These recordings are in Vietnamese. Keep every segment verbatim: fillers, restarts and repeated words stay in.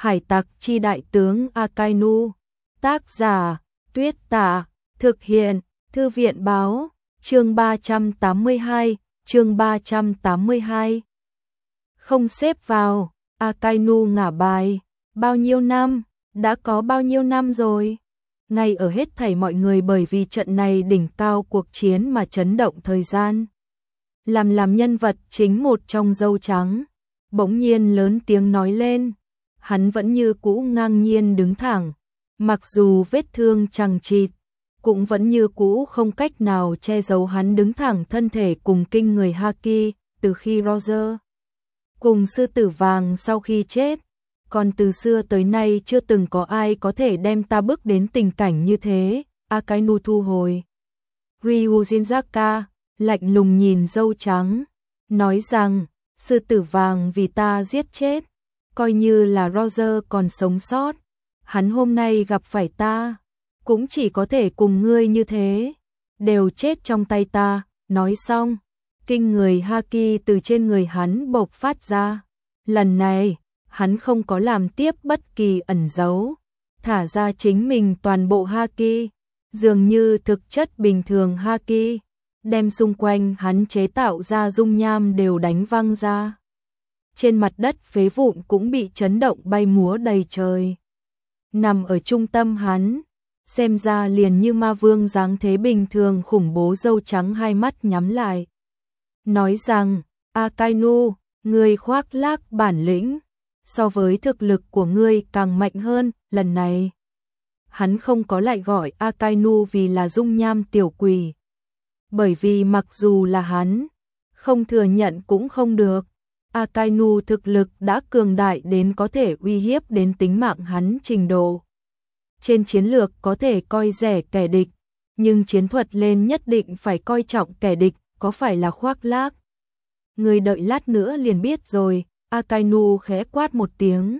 Hải tặc chi đại tướng Akainu. Tác giả Tuyết Tả. Thực hiện Thư viện báo. Chương ba trăm tám mươi hai. Chương ba trăm tám mươi hai. Không xếp vào. Akainu ngả bài. Bao nhiêu năm? Đã có bao nhiêu năm rồi? Ngay ở hết thảy mọi người bởi vì trận này đỉnh cao cuộc chiến mà chấn động thời gian. Làm làm nhân vật chính một trong dâu trắng, bỗng nhiên lớn tiếng nói lên. Hắn vẫn như cũ ngang nhiên đứng thẳng, mặc dù vết thương chằng chịt, cũng vẫn như cũ không cách nào che giấu hắn đứng thẳng thân thể cùng kinh người Haki. Từ khi Roger cùng sư tử vàng sau khi chết, còn từ xưa tới nay chưa từng có ai có thể đem ta bước đến tình cảnh như thế. Akainu thu hồi Ryujinzaka, lạnh lùng nhìn dâu trắng, nói rằng, sư tử vàng vì ta giết chết, coi như là Roger còn sống sót, hắn hôm nay gặp phải ta, cũng chỉ có thể cùng ngươi như thế, đều chết trong tay ta. Nói xong, kinh người Haki từ trên người hắn bộc phát ra. Lần này, hắn không có làm tiếp bất kỳ ẩn giấu, thả ra chính mình toàn bộ Haki, dường như thực chất bình thường Haki, đem xung quanh hắn chế tạo ra dung nham đều đánh văng ra. Trên mặt đất phế vụn cũng bị chấn động bay múa đầy trời. Nằm ở trung tâm hắn, xem ra liền như ma vương dáng thế bình thường khủng bố dâu trắng hai mắt nhắm lại. Nói rằng, Akainu, ngươi khoác lác bản lĩnh, so với thực lực của ngươi càng mạnh hơn. Lần này, hắn không có lại gọi Akainu vì là dung nham tiểu quỷ. Bởi vì mặc dù là hắn, không thừa nhận cũng không được. Akainu thực lực đã cường đại đến có thể uy hiếp đến tính mạng hắn trình độ. Trên chiến lược có thể coi rẻ kẻ địch, nhưng chiến thuật lên nhất định phải coi trọng kẻ địch, có phải là khoác lác? Người đợi lát nữa liền biết rồi. Akainu khẽ quát một tiếng.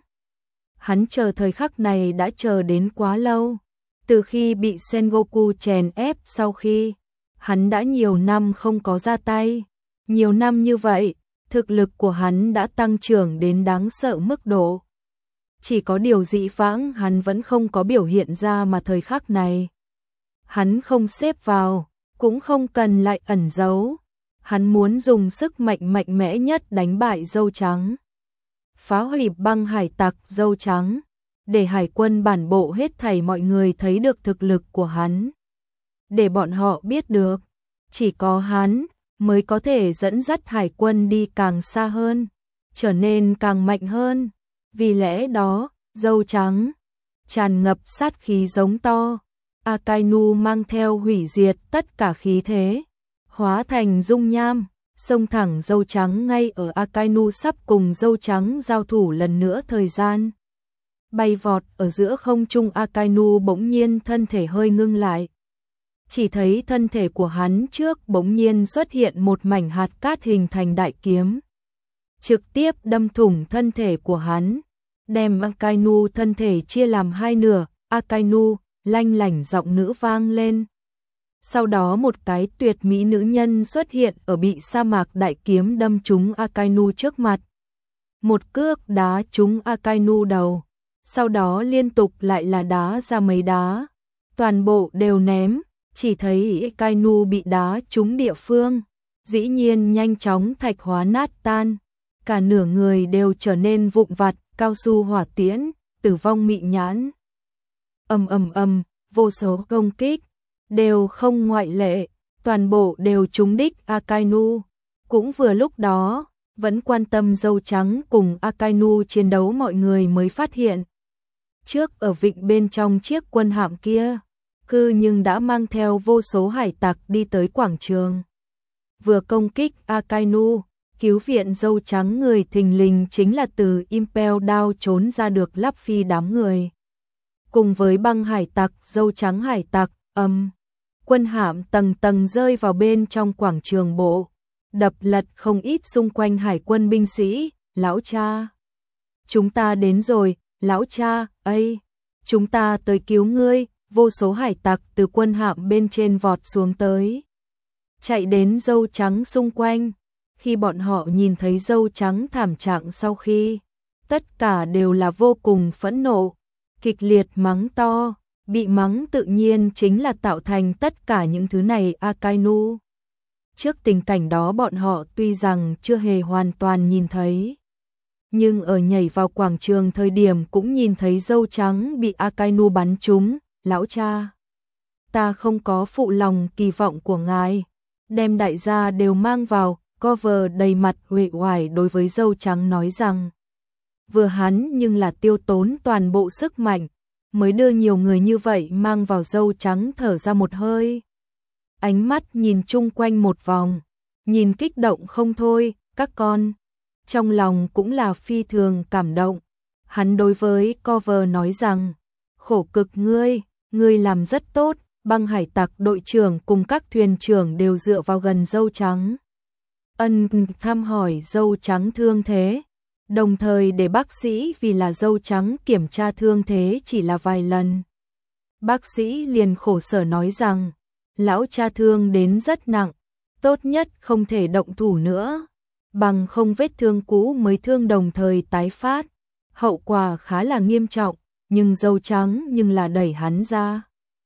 Hắn chờ thời khắc này đã chờ đến quá lâu. Từ khi bị Sengoku chèn ép sau khi, hắn đã nhiều năm không có ra tay. Nhiều năm như vậy, thực lực của hắn đã tăng trưởng đến đáng sợ mức độ. Chỉ có điều dị vãng hắn vẫn không có biểu hiện ra mà thời khắc này. Hắn không xếp vào, cũng không cần lại ẩn giấu. Hắn muốn dùng sức mạnh mạnh mẽ nhất đánh bại dâu trắng. Phá hủy băng hải tặc dâu trắng, để hải quân bản bộ hết thảy mọi người thấy được thực lực của hắn. Để bọn họ biết được, chỉ có hắn mới có thể dẫn dắt hải quân đi càng xa hơn, trở nên càng mạnh hơn. Vì lẽ đó, dâu trắng tràn ngập sát khí giống to. Akainu mang theo hủy diệt tất cả khí thế, hóa thành dung nham, xông thẳng dâu trắng. Ngay ở Akainu sắp cùng dâu trắng giao thủ lần nữa thời gian, bay vọt ở giữa không trung, Akainu bỗng nhiên thân thể hơi ngưng lại. Chỉ thấy thân thể của hắn trước bỗng nhiên xuất hiện một mảnh hạt cát hình thành đại kiếm, trực tiếp đâm thủng thân thể của hắn, đem Akainu thân thể chia làm hai nửa. Akainu, lanh lảnh giọng nữ vang lên. Sau đó một cái tuyệt mỹ nữ nhân xuất hiện ở bị sa mạc đại kiếm đâm trúng Akainu trước mặt. Một cước đá trúng Akainu đầu, sau đó liên tục lại là đá ra mấy đá, toàn bộ đều ném. Chỉ thấy Akainu bị đá trúng địa phương, dĩ nhiên nhanh chóng thạch hóa nát tan, cả nửa người đều trở nên vụn vặt, cao su hỏa tiễn, tử vong mị nhãn. Ầm ầm ầm, vô số công kích đều không ngoại lệ, toàn bộ đều trúng đích Akainu. Cũng vừa lúc đó, vẫn quan tâm dâu trắng cùng Akainu chiến đấu mọi người mới phát hiện, trước ở vịnh bên trong chiếc quân hạm kia, cư nhưng đã mang theo vô số hải tặc đi tới quảng trường. Vừa công kích Akainu, cứu viện dâu trắng người thình lình chính là từ Impel Down trốn ra được Luffy đám người. Cùng với băng hải tặc, dâu trắng hải tặc, âm, quân hạm tầng tầng rơi vào bên trong quảng trường bộ, đập lật không ít xung quanh hải quân binh sĩ. Lão cha, chúng ta đến rồi, lão cha, ây, chúng ta tới cứu ngươi. Vô số hải tặc từ quân hạm bên trên vọt xuống tới, chạy đến dâu trắng xung quanh. Khi bọn họ nhìn thấy dâu trắng thảm trạng sau khi tất cả đều là vô cùng phẫn nộ, kịch liệt mắng to, bị mắng tự nhiên chính là tạo thành tất cả những thứ này Akainu. Trước tình cảnh đó bọn họ tuy rằng chưa hề hoàn toàn nhìn thấy, nhưng ở nhảy vào quảng trường thời điểm cũng nhìn thấy dâu trắng bị Akainu bắn trúng. Lão cha, ta không có phụ lòng kỳ vọng của ngài, đem đại gia đều mang vào. Cover đầy mặt uể oải đối với dâu trắng nói rằng, vừa hắn nhưng là tiêu tốn toàn bộ sức mạnh, mới đưa nhiều người như vậy mang vào. Dâu trắng thở ra một hơi, ánh mắt nhìn chung quanh một vòng, nhìn kích động không thôi, các con. Trong lòng cũng là phi thường cảm động, hắn đối với Cover nói rằng, khổ cực ngươi, ngươi làm rất tốt, băng hải tặc đội trưởng cùng các thuyền trưởng đều dựa vào gần dâu trắng. Ân thăm hỏi dâu trắng thương thế, đồng thời để bác sĩ vì là dâu trắng kiểm tra thương thế chỉ là vài lần. Bác sĩ liền khổ sở nói rằng, lão cha thương đến rất nặng, tốt nhất không thể động thủ nữa, bằng không vết thương cũ mới thương đồng thời tái phát, hậu quả khá là nghiêm trọng, nhưng dâu trắng nhưng là đẩy hắn ra.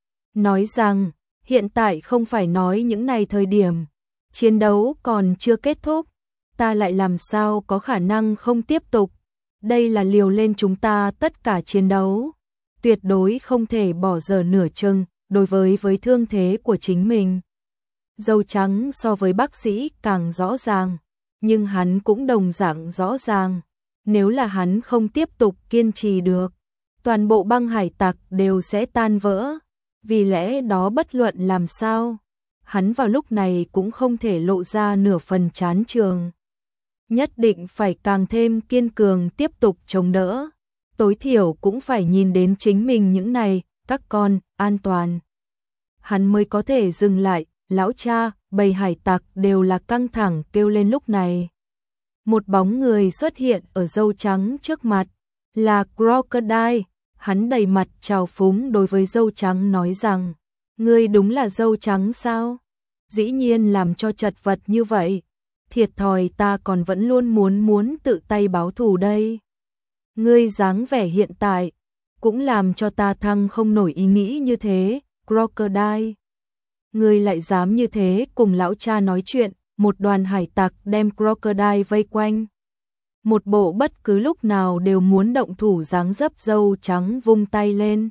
Nói rằng, hiện tại không phải nói những này thời điểm, chiến đấu còn chưa kết thúc, ta lại làm sao có khả năng không tiếp tục, đây là liều lên chúng ta tất cả chiến đấu, tuyệt đối không thể bỏ dở nửa chừng, đối với với thương thế của chính mình. Dâu trắng so với bác sĩ càng rõ ràng, nhưng hắn cũng đồng dạng rõ ràng, nếu là hắn không tiếp tục kiên trì được, toàn bộ băng hải tặc đều sẽ tan vỡ, vì lẽ đó bất luận làm sao, hắn vào lúc này cũng không thể lộ ra nửa phần chán trường. Nhất định phải càng thêm kiên cường tiếp tục chống đỡ, tối thiểu cũng phải nhìn đến chính mình những này, các con, an toàn. Hắn mới có thể dừng lại, lão cha, bầy hải tặc đều là căng thẳng kêu lên lúc này. Một bóng người xuất hiện ở dâu trắng trước mặt, là Crocodile, hắn đầy mặt trào phúng đối với dâu trắng nói rằng, ngươi đúng là dâu trắng sao? Dĩ nhiên làm cho chật vật như vậy, thiệt thòi ta còn vẫn luôn muốn muốn tự tay báo thù đây. Ngươi dáng vẻ hiện tại, cũng làm cho ta thăng không nổi ý nghĩ như thế, Crocodile. Ngươi lại dám như thế cùng lão cha nói chuyện, một đoàn hải tặc đem Crocodile vây quanh. Một bộ bất cứ lúc nào đều muốn động thủ dáng dấp. Dâu trắng vung tay lên,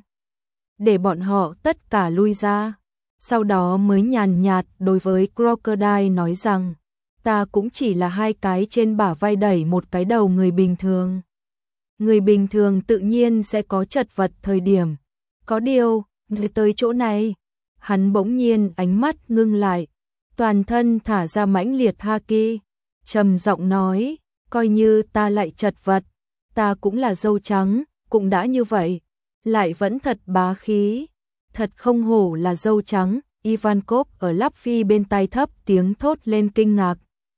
để bọn họ tất cả lui ra. Sau đó mới nhàn nhạt đối với Crocodile nói rằng, ta cũng chỉ là hai cái trên bả vai đẩy một cái đầu người bình thường. Người bình thường tự nhiên sẽ có chật vật thời điểm. Có điều, tới chỗ này, hắn bỗng nhiên ánh mắt ngưng lại, toàn thân thả ra mãnh liệt haki, trầm giọng nói, coi như ta lại chật vật, ta cũng là dâu trắng, cũng đã như vậy, lại vẫn thật bá khí, thật không hổ là dâu trắng. Ivankov ở Luffy bên tai thấp tiếng thốt lên kinh ngạc.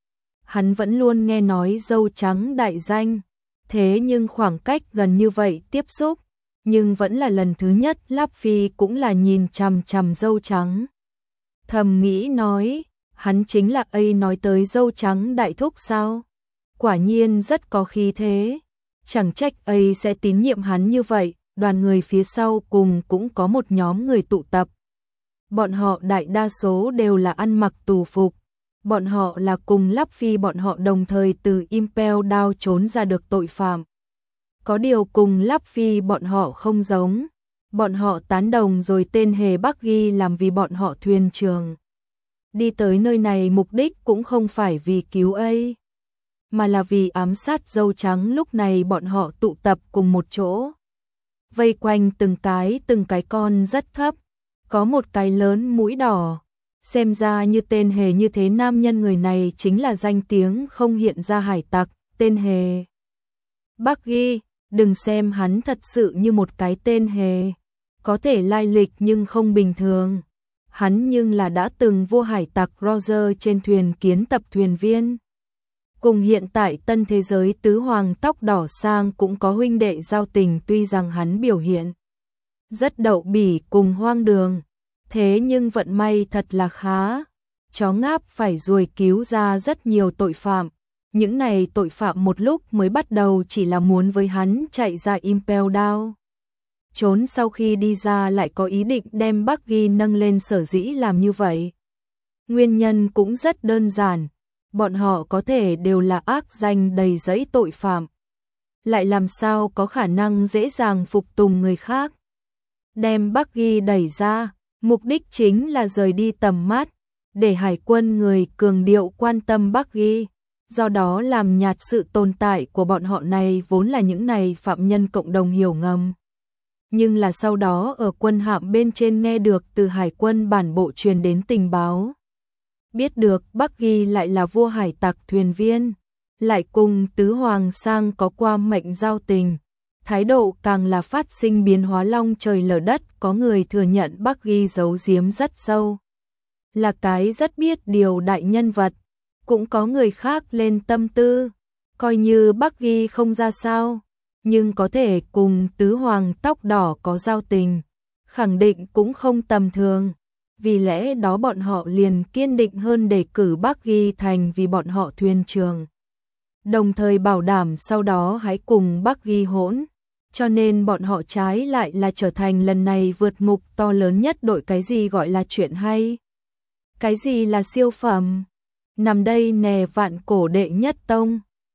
Hắn vẫn luôn nghe nói dâu trắng đại danh, thế nhưng khoảng cách gần như vậy tiếp xúc, nhưng vẫn là lần thứ nhất Luffy cũng là nhìn chằm chằm dâu trắng. Thầm nghĩ nói, hắn chính là A nói tới dâu trắng đại thúc sao? Quả nhiên rất có khí thế, chẳng trách A sẽ tín nhiệm hắn như vậy. Đoàn người phía sau cùng cũng có một nhóm người tụ tập. Bọn họ đại đa số đều là ăn mặc tù phục. Bọn họ là cùng Luffy bọn họ đồng thời từ Impel Down trốn ra được tội phạm. Có điều cùng Luffy bọn họ không giống. Bọn họ tán đồng rồi tên hề Bắc ghi làm vì bọn họ thuyền trưởng. Đi tới nơi này mục đích cũng không phải vì cứu A, mà là vì ám sát dâu trắng. Lúc này bọn họ tụ tập cùng một chỗ, vây quanh từng cái từng cái con rất thấp, có một cái lớn mũi đỏ, xem ra như tên hề như thế. Nam nhân người này chính là danh tiếng không hiện ra hải tặc, tên hề Bắc ghi. Đừng xem hắn thật sự như một cái tên hề, có thể lai lịch nhưng không bình thường. Hắn nhưng là đã từng vua hải tặc Roger trên thuyền kiến tập thuyền viên. Cùng hiện tại tân thế giới tứ hoàng tóc đỏ sang cũng có huynh đệ giao tình. Tuy rằng hắn biểu hiện rất đậu bỉ cùng hoang đường, thế nhưng vận may thật là khá. Chó ngáp phải ruồi cứu ra rất nhiều tội phạm, Những này tội phạm một lúc mới bắt đầu chỉ là muốn với hắn chạy ra Impel Down. Trốn sau khi đi ra lại có ý định đem Bucky nâng lên, sở dĩ làm như vậy. Nguyên nhân cũng rất đơn giản, bọn họ có thể đều là ác danh đầy dẫy tội phạm. Lại làm sao có khả năng dễ dàng phục tùng người khác. Đem Bucky đẩy ra, mục đích chính là rời đi tầm mắt, để hải quân người cường điệu quan tâm Bucky, do đó làm nhạt sự tồn tại của bọn họ này vốn là những này phạm nhân cộng đồng hiểu ngầm. Nhưng là sau đó ở quân hạm bên trên nghe được từ hải quân bản bộ truyền đến tình báo. Biết được Bucky lại là vua hải tặc thuyền viên, lại cùng tứ hoàng sang có qua mệnh giao tình. Thái độ càng là phát sinh biến hóa long trời lở đất, có người thừa nhận Bucky giấu giếm rất sâu. Là cái rất biết điều đại nhân vật, cũng có người khác lên tâm tư, coi như Bucky không ra sao, nhưng có thể cùng tứ hoàng tóc đỏ có giao tình, khẳng định cũng không tầm thường. Vì lẽ đó bọn họ liền kiên định hơn đề cử Bucky thành vì bọn họ thuyền trưởng. Đồng thời bảo đảm sau đó hãy cùng Bucky hỗn. Cho nên bọn họ trái lại là trở thành lần này vượt ngục to lớn nhất đội. Cái gì gọi là chuyện hay? Cái gì là siêu phẩm? Nằm đây nè vạn cổ đệ nhất tông.